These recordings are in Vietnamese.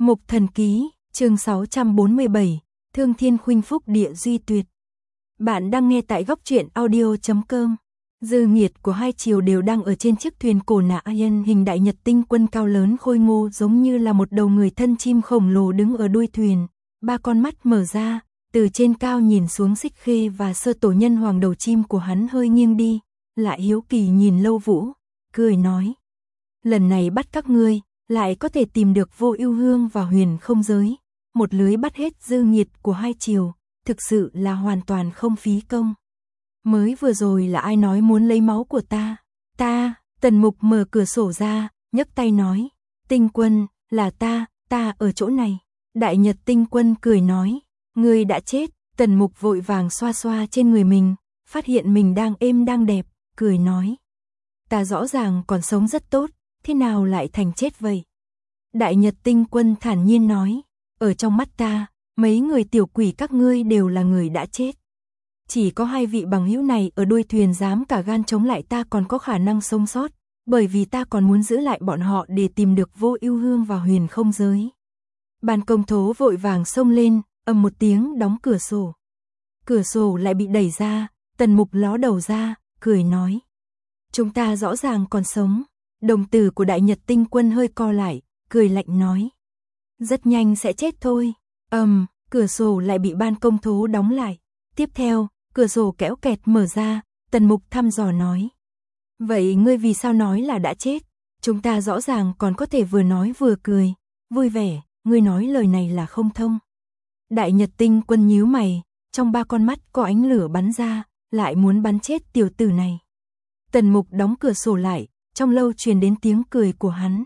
Mục Thần Ký, chương 647, Thương Thiên Khuynh Phúc Địa Duy Tuyệt. Bạn đang nghe tại góc truyện audio.com. Dư nghiệt của hai triều đều đang ở trên chiếc thuyền cổ nạ nhân hình đại nhật tinh quân cao lớn khôi ngô giống như là một đầu người thân chim khổng lồ đứng ở đuôi thuyền, ba con mắt mở ra, từ trên cao nhìn xuống Xích Khê và Sơ Tổ Nhân Hoàng. Đầu chim của hắn hơi nghiêng đi, lại hiếu kỳ nhìn Lâu Vũ, cười nói: lần này bắt các ngươi, lại có thể tìm được Vô Ưu Hương và Huyền Không Giới, một lưới bắt hết dư nghiệt của hai triều, thực sự là hoàn toàn không phí công. Mới vừa rồi là ai nói muốn lấy máu của ta? Ta, Tần Mục mở cửa sổ ra, nhấc tay nói: Tinh Quân, là ta ở chỗ này. Đại Nhật Tinh Quân cười nói: ngươi đã chết. Tần Mục vội vàng xoa xoa trên người mình, phát hiện mình đang êm đang đẹp, cười nói: ta rõ ràng còn sống rất tốt, thế nào lại thành chết vậy? Đại Nhật Tinh Quân thản nhiên nói: ở trong mắt ta, mấy người tiểu quỷ các ngươi đều là người đã chết. Chỉ có hai vị bằng hữu này ở đuôi thuyền dám cả gan chống lại ta còn có khả năng sống sót, bởi vì ta còn muốn giữ lại bọn họ để tìm được Vô Ưu Hương và Huyền Không Giới. Ban Công Thố vội vàng xông lên, ầm một tiếng đóng cửa sổ. Cửa sổ lại bị đẩy ra, Tần Mục ló đầu ra, cười nói: chúng ta rõ ràng còn sống. Đồng tử của Đại Nhật Tinh Quân hơi co lại, cười lạnh nói: rất nhanh sẽ chết thôi. Cửa sổ lại bị Ban Công Thố đóng lại. Tiếp theo, cửa sổ kéo kẹt mở ra, Tần Mục thăm dò nói: vậy ngươi vì sao nói là đã chết? Chúng ta rõ ràng còn có thể vừa nói vừa cười, vui vẻ, ngươi nói lời này là không thông. Đại Nhật Tinh Quân nhíu mày, trong ba con mắt có ánh lửa bắn ra, lại muốn bắn chết tiểu tử này. Tần Mục đóng cửa sổ lại, trong lâu truyền đến tiếng cười của hắn.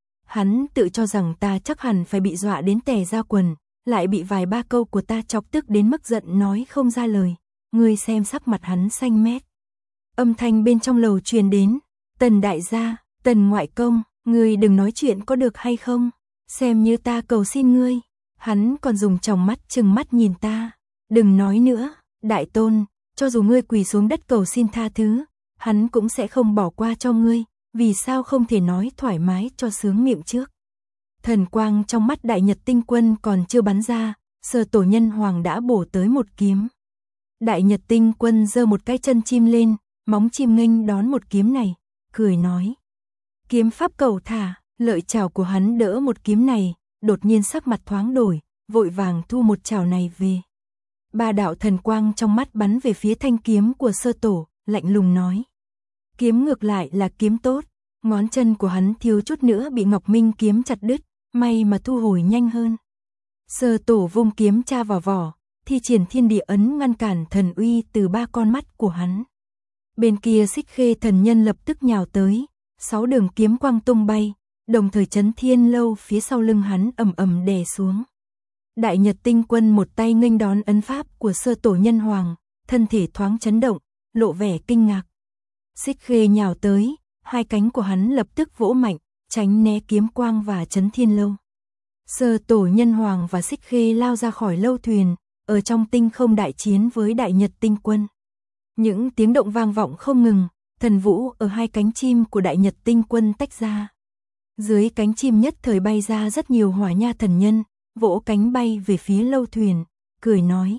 Hắn tự cho rằng ta chắc hẳn phải bị dọa đến tè ra quần, lại bị vài ba câu của ta chọc tức đến mức giận nói không ra lời. Ngươi xem sắc mặt hắn xanh mét. Âm thanh bên trong lầu truyền đến: Tần đại gia, Tần ngoại công, ngươi đừng nói chuyện có được hay không? Xem như ta cầu xin ngươi. Hắn còn dùng tròng mắt trừng mắt nhìn ta. Đừng nói nữa, đại tôn, cho dù ngươi quỳ xuống đất cầu xin tha thứ, hắn cũng sẽ không bỏ qua cho ngươi. Vì sao không thể nói thoải mái cho sướng miệng trước? Thần quang trong mắt Đại Nhật Tinh Quân còn chưa bắn ra, Sơ Tổ Nhân Hoàng đã bổ tới một kiếm. Đại Nhật Tinh Quân giơ một cái chân chim lên, móng chim nghênh đón một kiếm này, cười nói: kiếm pháp cầu thả. Lợi chảo của hắn đỡ một kiếm này, đột nhiên sắc mặt thoáng đổi, vội vàng thu một chảo này về. Ba đạo thần quang trong mắt bắn về phía thanh kiếm của Sơ Tổ, lạnh lùng nói: kiếm ngược lại là kiếm tốt. Ngón chân của hắn thiếu chút nữa bị Ngọc Minh kiếm chặt đứt, may mà thu hồi nhanh hơn. Sơ Tổ vung kiếm tra vào vỏ, thi triển thiên địa ấn ngăn cản thần uy từ ba con mắt của hắn. Bên kia Xích Khê thần nhân lập tức nhào tới, 6 đường kiếm quang tung bay, đồng thời Chấn Thiên Lâu phía sau lưng hắn ầm ầm đè xuống. Đại Nhật Tinh Quân một tay nghênh đón ấn pháp của Sơ Tổ Nhân Hoàng, thân thể thoáng chấn động, lộ vẻ kinh ngạc. Xích Khê nhào tới, hai cánh của hắn lập tức vỗ mạnh, tránh né kiếm quang và Chấn Thiên Lâu. Sơ Tổ Nhân Hoàng và Xích Khê lao ra khỏi lâu thuyền, ở trong tinh không đại chiến với Đại Nhật Tinh Quân. Những tiếng động vang vọng không ngừng, thần vũ ở hai cánh chim của Đại Nhật Tinh Quân tách ra. Dưới cánh chim nhất thời bay ra rất nhiều hỏa nha thần nhân, vỗ cánh bay về phía lâu thuyền, cười nói: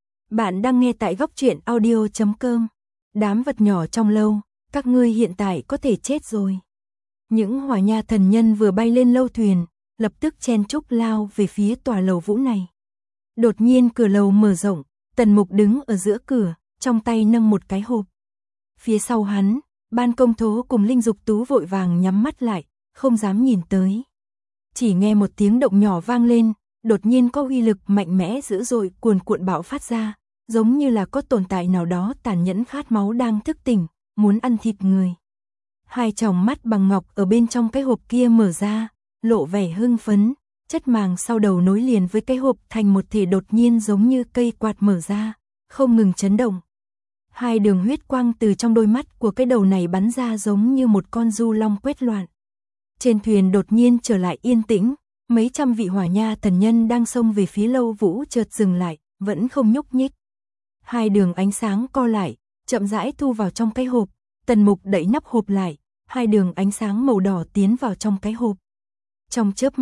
bạn đang nghe tại góc truyện audio.com. Đám vật nhỏ trong lâu, các ngươi hiện tại có thể chết rồi. Những hỏa nha thần nhân vừa bay lên lâu thuyền, lập tức chen chúc lao về phía tòa lầu vũ này. Đột nhiên cửa lầu mở rộng, Tần Mục đứng ở giữa cửa, trong tay nâng một cái hộp. Phía sau hắn, Ban Công Thố cùng Linh Dục Tú vội vàng nhắm mắt lại, không dám nhìn tới. Chỉ nghe một tiếng động nhỏ vang lên, đột nhiên có uy lực mạnh mẽ dữ dội cuồn cuộn bạo phát ra, giống như là có tồn tại nào đó tàn nhẫn khát máu đang thức tỉnh, muốn ăn thịt người. Hai tròng mắt bằng ngọc ở bên trong cái hộp kia mở ra, lộ vẻ hưng phấn, chất màng sau đầu nối liền với cái hộp thành một thể đột nhiên giống như cây quạt mở ra, không ngừng chấn động. Hai đường huyết quang từ trong đôi mắt của cái đầu này bắn ra giống như một con du long quét loạn. Trên thuyền đột nhiên trở lại yên tĩnh, mấy trăm vị hỏa nha thần nhân đang xông về phía lâu vũ chợt dừng lại, vẫn không nhúc nhích. Hai đường ánh sáng co lại, chậm rãi thu vào trong cái hộp. Tần Mục đẩy nắp hộp lại, hai đường ánh sáng màu đỏ tiến vào trong cái hộp. Trong chớp mắt,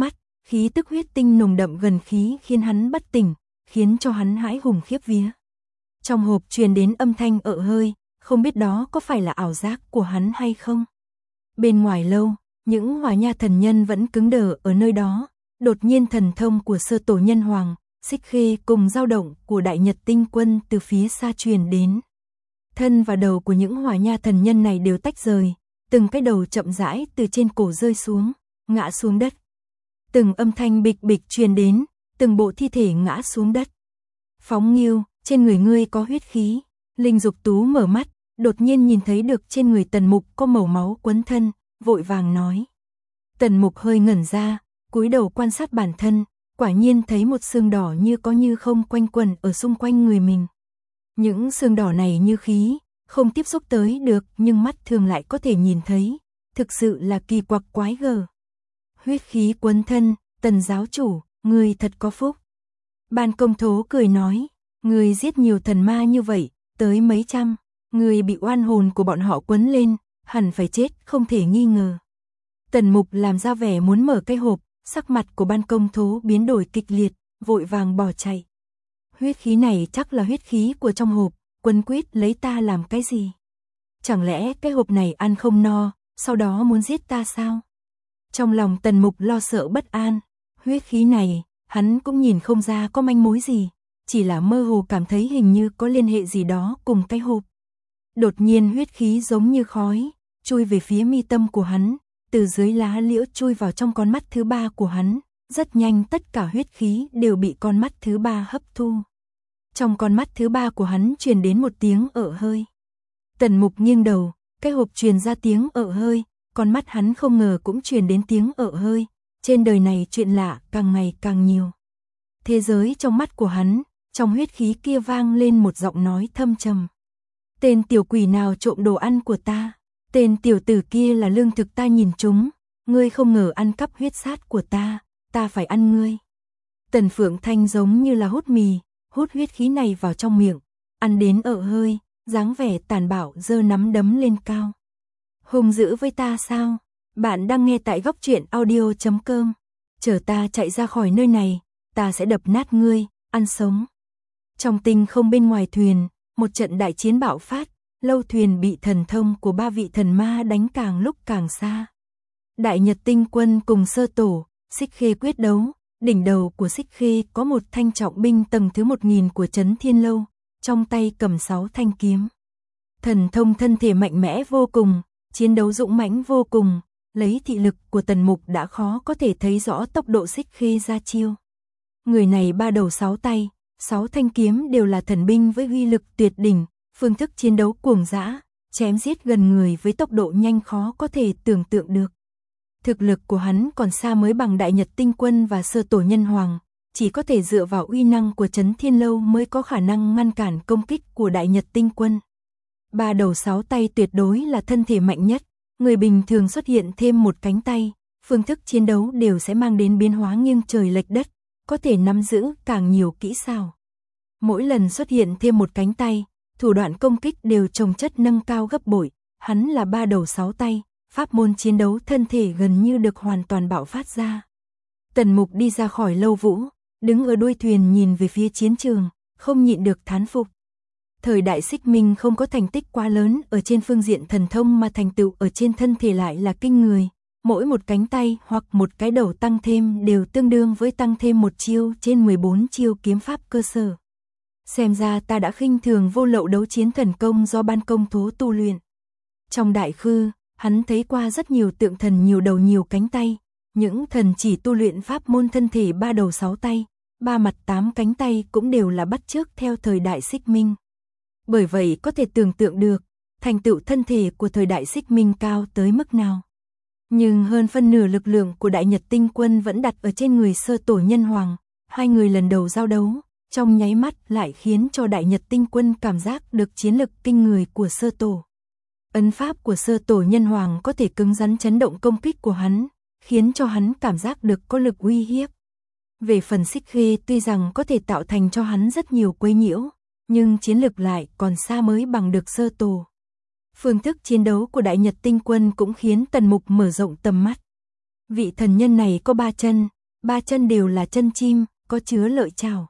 khí tức huyết tinh nồng đậm gần khí khiến hắn bất tỉnh, khiến cho hắn hãi hùng khiếp vía. Trong hộp truyền đến âm thanh ợ hơi, không biết đó có phải là ảo giác của hắn hay không. Bên ngoài lâu, những hỏa nha thần nhân vẫn cứng đờ ở nơi đó, đột nhiên thần thông của Sơ Tổ Nhân Hoàng, Xích Khê cùng dao động của Đại Nhật Tinh Quân từ phía xa truyền đến. Thân và đầu của những hỏa nha thần nhân này đều tách rời, từng cái đầu chậm rãi từ trên cổ rơi xuống, ngã xuống đất. Từng âm thanh bịch bịch truyền đến, từng bộ thi thể ngã xuống đất. Phóng Nghiêu, trên người ngươi có huyết khí. Linh Dục Tú mở mắt, đột nhiên nhìn thấy được trên người Tần Mục có màu máu quấn thân, vội vàng nói. Tần Mục hơi ngẩn ra, cúi đầu quan sát bản thân, quả nhiên thấy một xương đỏ như có như không quanh quẩn ở xung quanh người mình. Những xương đỏ này như khí, không tiếp xúc tới được nhưng mắt thường lại có thể nhìn thấy, thực sự là kỳ quặc quái gở. Huyết khí quấn thân, Tần giáo chủ, ngươi thật có phúc. Ban Công Thố cười nói, ngươi giết nhiều thần ma như vậy, tới mấy trăm, ngươi bị oan hồn của bọn họ quấn lên, hẳn phải chết không thể nghi ngờ. Tần Mục làm ra vẻ muốn mở cái hộp, sắc mặt của Ban Công Thố biến đổi kịch liệt, vội vàng bỏ chạy. Huyết khí này chắc là huyết khí của trong hộp, quấn quýt lấy ta làm cái gì? Chẳng lẽ cái hộp này ăn không no, sau đó muốn giết ta sao? Trong lòng Tần Mục lo sợ bất an, huyết khí này, hắn cũng nhìn không ra có manh mối gì, chỉ là mơ hồ cảm thấy hình như có liên hệ gì đó cùng cái hộp. Đột nhiên huyết khí giống như khói, chui về phía mi tâm của hắn, từ dưới lá liễu chui vào trong con mắt thứ ba của hắn, rất nhanh tất cả huyết khí đều bị con mắt thứ ba hấp thu. Trong con mắt thứ ba của hắn truyền đến một tiếng ợ hơi. Tần Mục nghiêng đầu, cái hộp truyền ra tiếng ợ hơi, con mắt hắn không ngờ cũng truyền đến tiếng ợ hơi. Trên đời này chuyện lạ càng ngày càng nhiều. Thế giới trong mắt của hắn, trong huyết khí kia vang lên một giọng nói thâm trầm. Tên tiểu quỷ nào trộm đồ ăn của ta? Tên tiểu tử kia là lương thực ta nhìn trúng, ngươi không ngờ ăn cắp huyết sát của ta phải ăn ngươi. Tần Phượng Thanh giống như là hút mì, hút huyết khí này vào trong miệng, ăn đến ợ hơi, dáng vẻ tàn bạo giơ nắm đấm lên cao. Hung dữ với ta sao? Bạn đang nghe tại Góc Truyện Audio.com. Chờ ta chạy ra khỏi nơi này, ta sẽ đập nát ngươi, ăn sống. Trong tinh không bên ngoài thuyền, một trận đại chiến bạo phát, lâu thuyền bị thần thông của ba vị thần ma đánh càng lúc càng xa. Đại Nhật Tinh Quân cùng Sơ Tổ, Xích Khê quyết đấu, đỉnh đầu của Xích Khê có một thanh trọng binh tầng thứ 1000 của Trấn Thiên Lâu, trong tay cầm 6 thanh kiếm. Thần thông thân thể mạnh mẽ vô cùng, chiến đấu dũng mãnh vô cùng, lấy thị lực của Tần Mục đã khó có thể thấy rõ tốc độ Xích Khê ra chiêu. Người này 3 đầu 6 tay, 6 thanh kiếm đều là thần binh với uy lực tuyệt đỉnh, phương thức chiến đấu cuồng dã, chém giết gần người với tốc độ nhanh khó có thể tưởng tượng được. Thực lực của hắn còn xa mới bằng Đại Nhật Tinh Quân và Sơ Tổ Nhân Hoàng, chỉ có thể dựa vào uy năng của Trấn Thiên Lâu mới có khả năng ngăn cản công kích của Đại Nhật Tinh Quân. 3 đầu 6 tay tuyệt đối là thân thể mạnh nhất, người bình thường xuất hiện thêm một cánh tay, phương thức chiến đấu đều sẽ mang đến biến hóa nghiêng trời lệch đất, có thể nắm giữ càng nhiều kỹ xảo. Mỗi lần xuất hiện thêm một cánh tay, thủ đoạn công kích đều chồng chất nâng cao gấp bội, hắn là 3 đầu 6 tay, pháp môn chiến đấu thân thể gần như được hoàn toàn bạo phát ra. Tần Mục đi ra khỏi lâu vũ, đứng ở đuôi thuyền nhìn về phía chiến trường, không nhịn được thán phục. Thời đại Xích Minh không có thành tích quá lớn ở trên phương diện thần thông mà thành tựu ở trên thân thể lại là kinh người. Mỗi một cánh tay hoặc một cái đầu tăng thêm đều tương đương với tăng thêm một chiêu trên 14 chiêu kiếm pháp cơ sở. Xem ra ta đã khinh thường vô lậu đấu chiến thần công do Ban Công Thố tu luyện. Trong đại khư, hắn thấy qua rất nhiều tượng thần nhiều đầu nhiều cánh tay, những thần chỉ tu luyện pháp môn thân thể 3 đầu 6 tay, 3 mặt 8 cánh tay cũng đều là bắt chước theo thời đại Xích Minh. Bởi vậy có thể tưởng tượng được, thành tựu thân thể của thời đại Xích Minh cao tới mức nào. Nhưng hơn phân nửa lực lượng của Đại Nhật Tinh Quân vẫn đặt ở trên người Sơ Tổ Nhân Hoàng, hai người lần đầu giao đấu, trong nháy mắt lại khiến cho Đại Nhật Tinh Quân cảm giác được chiến lực kinh người của Sơ Tổ. Ấn pháp của Sơ Tổ Nhân Hoàng có thể cứng rắn chấn động công kích của hắn, khiến cho hắn cảm giác được có lực uy hiếp. Về phần Xích Khê tuy rằng có thể tạo thành cho hắn rất nhiều quấy nhiễu, nhưng chiến lực lại còn xa mới bằng được Sơ Tổ. Phương thức chiến đấu của Đại Nhật Tinh Quân cũng khiến Tần Mục mở rộng tầm mắt. Vị thần nhân này có 3 chân, ba chân đều là chân chim, có chứa lợi chảo.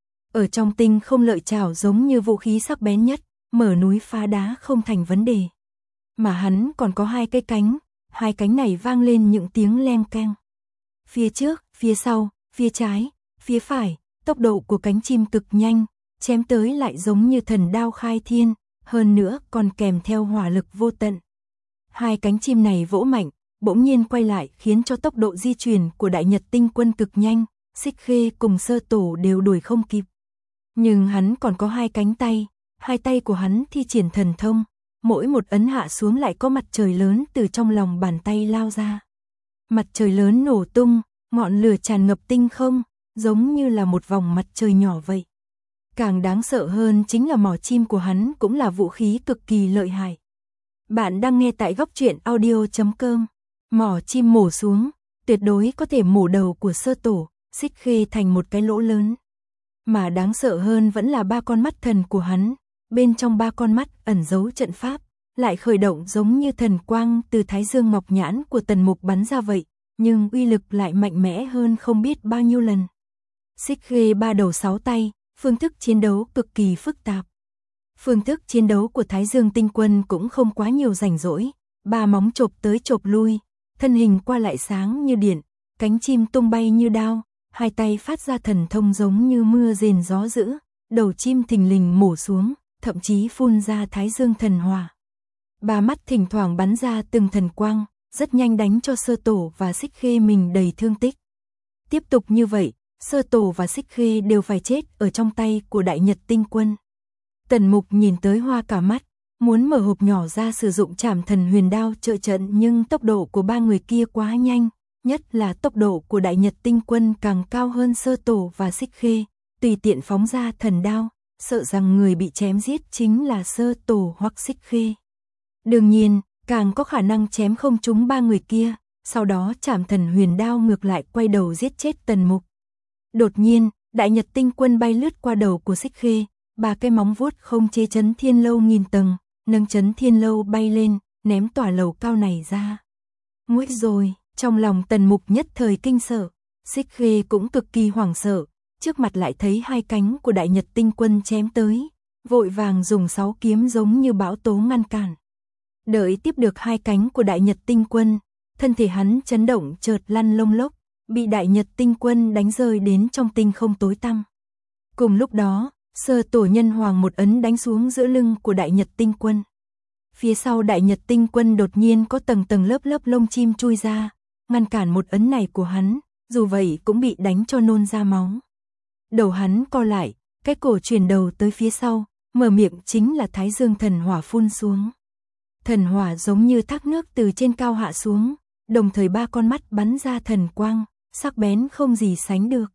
Ở trong tinh không lợi chảo giống như vũ khí sắc bén nhất, mở núi phá đá không thành vấn đề. Mà hắn còn có hai cái cánh, hai cánh này vang lên những tiếng leng keng. Phía trước, phía sau, phía trái, phía phải, tốc độ của cánh chim cực nhanh, chém tới lại giống như thần đao khai thiên, hơn nữa còn kèm theo hỏa lực vô tận. Hai cánh chim này vỗ mạnh, bỗng nhiên quay lại khiến cho tốc độ di chuyển của Đại Nhật Tinh Quân cực nhanh, Xích Khê cùng Sơ Tổ đều đuổi không kịp. Nhưng hắn còn có hai cánh tay, hai tay của hắn thi triển thần thông, mỗi một ấn hạ xuống lại có mặt trời lớn từ trong lòng bàn tay lao ra. Mặt trời lớn nổ tung, ngọn lửa tràn ngập tinh không, giống như là một vòng mặt trời nhỏ vậy. Càng đáng sợ hơn chính là mỏ chim của hắn cũng là vũ khí cực kỳ lợi hại. Bạn đang nghe tại góc truyện audio.com. Mỏ chim mổ xuống, tuyệt đối có thể mổ đầu của Sơ Tổ, Xích Khê thành một cái lỗ lớn. Mà đáng sợ hơn vẫn là ba con mắt thần của hắn, bên trong ba con mắt ẩn giấu trận pháp, lại khởi động giống như thần quang từ thái dương ngọc nhãn của Tần Mục bắn ra vậy, nhưng uy lực lại mạnh mẽ hơn không biết bao nhiêu lần. Xích Khê ba đầu sáu tay, phương thức chiến đấu cực kỳ phức tạp. Phương thức chiến đấu của Thái Dương Tinh Quân cũng không quá nhiều rảnh rỗi, ba móng chộp tới chộp lui, thân hình qua lại sáng như điện, cánh chim tung bay như đao, hai tay phát ra thần thông giống như mưa rền gió dữ, đầu chim thình lình mổ xuống, thậm chí phun ra Thái Dương thần hỏa. Ba mắt thỉnh thoảng bắn ra từng thần quang, rất nhanh đánh cho Sơ Tổ và Xích Khê mình đầy thương tích. Tiếp tục như vậy, Sơ Tổ và Xích Khê đều phải chết ở trong tay của Đại Nhật Tinh Quân. Tần Mục nhìn tới hoa cả mắt, muốn mở hộp nhỏ ra sử dụng Trảm Thần Huyền Đao trợ trận, nhưng tốc độ của ba người kia quá nhanh, nhất là tốc độ của Đại Nhật Tinh Quân càng cao hơn Sơ Tổ và Xích Khê, tùy tiện phóng ra thần đao, sợ rằng người bị chém giết chính là Sơ Tổ hoặc Xích Khê. Đương nhiên, càng có khả năng chém không trúng ba người kia, sau đó Trảm Thần Huyền Đao ngược lại quay đầu giết chết Tần Mục. Đột nhiên, Đại Nhật Tinh Quân bay lướt qua đầu của Xích Khê, ba cái móng vuốt không chế Chấn Thiên Lâu nghìn tầng, nâng Chấn Thiên Lâu bay lên, ném tòa lầu cao này ra. Nguy rồi, trong lòng Tần Mục nhất thời kinh sợ, Xích Khê cũng cực kỳ hoảng sợ, trước mặt lại thấy hai cánh của Đại Nhật Tinh Quân chém tới, vội vàng dùng 6 kiếm giống như bão tố ngăn cản. Đợi tiếp được hai cánh của Đại Nhật Tinh Quân, thân thể hắn chấn động chợt lăn lông lốc, bị Đại Nhật Tinh Quân đánh rơi đến trong tinh không tối tăm. Cùng lúc đó, Sơ Tổ Nhân Hoàng một ấn đánh xuống giữa lưng của Đại Nhật Tinh Quân. Phía sau Đại Nhật Tinh Quân đột nhiên có tầng tầng lớp lớp lông chim chui ra, ngăn cản một ấn này của hắn, dù vậy cũng bị đánh cho nôn ra máu. Đầu hắn co lại, cái cổ chuyển đầu tới phía sau, mở miệng chính là Thái Dương thần hỏa phun xuống. Thần hỏa giống như thác nước từ trên cao hạ xuống, đồng thời ba con mắt bắn ra thần quang, sắc bén không gì sánh được.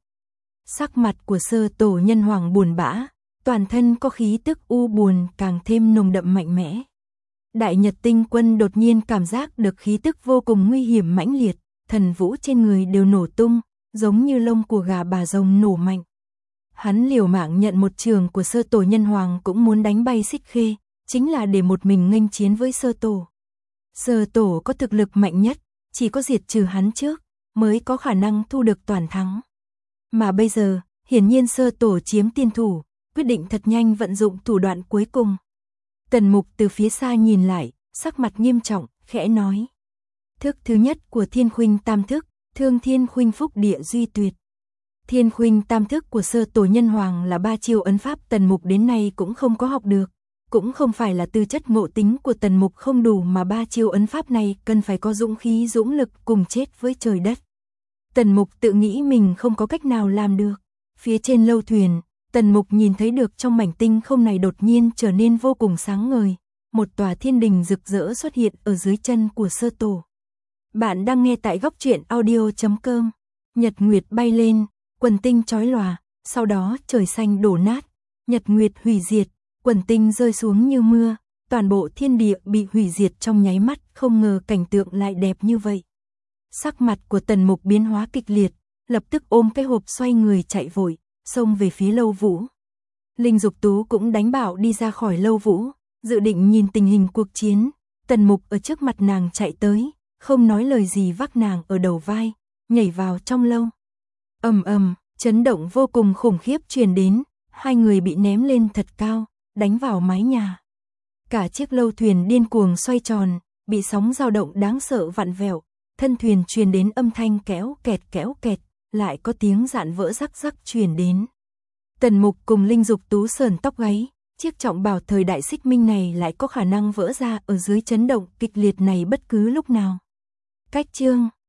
Sắc mặt của Sơ Tổ Nhân Hoàng buồn bã, toàn thân có khí tức u buồn càng thêm nồng đậm mạnh mẽ. Đại Nhật Tinh Quân đột nhiên cảm giác được khí tức vô cùng nguy hiểm mãnh liệt, thần vũ trên người đều nổ tung, giống như lông của gà bà rồng nổ mạnh. Hắn liều mạng nhận một trường của Sơ Tổ Nhân Hoàng cũng muốn đánh bay Xích Khê, chính là để một mình nghênh chiến với Sơ Tổ. Sơ Tổ có thực lực mạnh nhất, chỉ có diệt trừ hắn trước, mới có khả năng thu được toàn thắng. Mà bây giờ, hiển nhiên Sơ Tổ chiếm tiên thủ, quyết định thật nhanh vận dụng thủ đoạn cuối cùng. Tần Mục từ phía xa nhìn lại, sắc mặt nghiêm trọng, khẽ nói. Thức thứ nhất của Thiên Khuynh Tam Thức, Thương Thiên Khuynh Phúc Địa Duy Tuyệt. Thiên Khuynh Tam Thức của Sơ Tổ Nhân Hoàng là 3 chiêu ấn pháp Tần Mục đến nay cũng không có học được. Cũng không phải là tư chất ngộ tính của Tần Mục không đủ, mà 3 chiêu ấn pháp này cần phải có dũng khí dũng lực cùng chết với trời đất. Tần Mục tự nghĩ mình không có cách nào làm được. Phía trên lâu thuyền, Tần Mục nhìn thấy được trong mảnh tinh không này đột nhiên trở nên vô cùng sáng ngời. Một tòa thiên đình rực rỡ xuất hiện ở dưới chân của Sơ Tổ. Bạn đang nghe tại góc truyện audio.com. Nhật Nguyệt bay lên, quần tinh chói lòa, sau đó trời xanh đổ nát, Nhật Nguyệt hủy diệt, quần tinh rơi xuống như mưa, toàn bộ thiên địa bị hủy diệt trong nháy mắt, không ngờ cảnh tượng lại đẹp như vậy. Sắc mặt của Tần Mục biến hóa kịch liệt, lập tức ôm cái hộp xoay người chạy vội, xông về phía Lâu Vũ. Linh Dục Tú cũng đánh bạo đi ra khỏi Lâu Vũ, dự định nhìn tình hình cuộc chiến. Tần Mục ở trước mặt nàng chạy tới, không nói lời gì vác nàng ở đầu vai, nhảy vào trong lâu. Ầm ầm, chấn động vô cùng khủng khiếp truyền đến, hai người bị ném lên thật cao, đánh vào mái nhà. Cả chiếc lâu thuyền điên cuồng xoay tròn, bị sóng dao động đáng sợ vặn vẹo, thân thuyền truyền đến âm thanh kéo kẹt, lại có tiếng dạn vỡ rắc rắc truyền đến. Tần Mục cùng Linh Dục Tú sờn tóc gáy, chiếc trọng bào thời đại Xích Minh này lại có khả năng vỡ ra ở dưới chấn động kịch liệt này bất cứ lúc nào. Cách chương